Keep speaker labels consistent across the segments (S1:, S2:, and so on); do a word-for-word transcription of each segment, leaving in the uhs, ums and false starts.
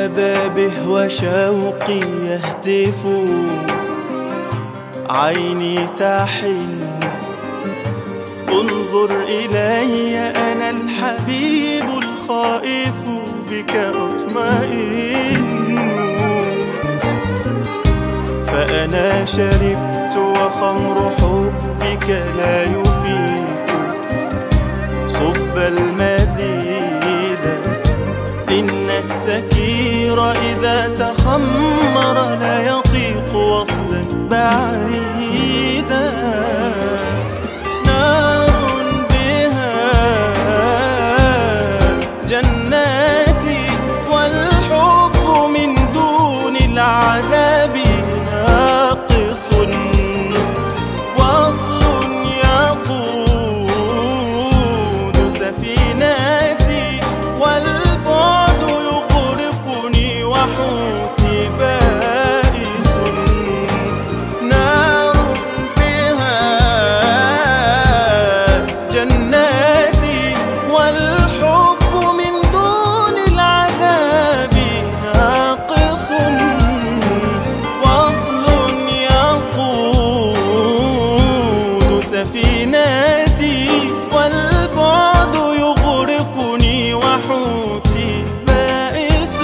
S1: إذا به وشوقي يهتف، عيني تحن انظر إلي، أنا الحبيب الخائف بك أطمئن. فأنا شربت وخمر حبك لا يفيد، صب المزيد، إن السكير إذا تخمر لا يطيق وصلا بعيدا. نار بها جناتي والحب من دون العذاب ناقص، وصل يقود سفيناتي والبعد يغرقني وحوتي بائس. نار بها جناتي والحب من دون العذاب ناقص، وصل يقود سفيناتي والبعد يغرقني وحوتي بائس.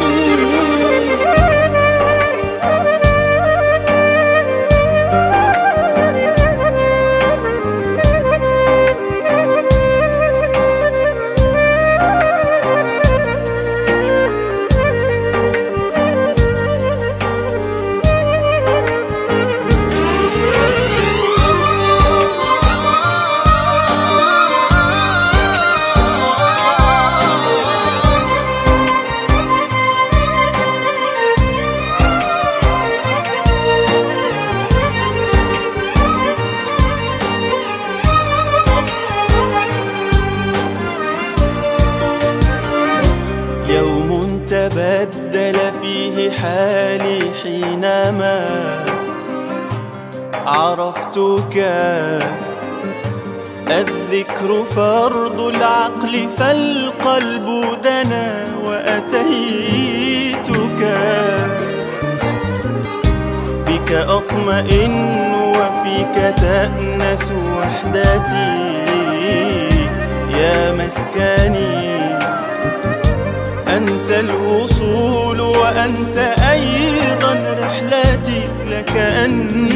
S1: يوم تبدل فيه حالي حينما عرفتك، الذكر فرض العقل فالقلب دنا وأتيتك. بك أطمئن وفيك تأنس وحدتي، يا مسكني أنت الوصول وأنت أيضا رحلتي، لك أن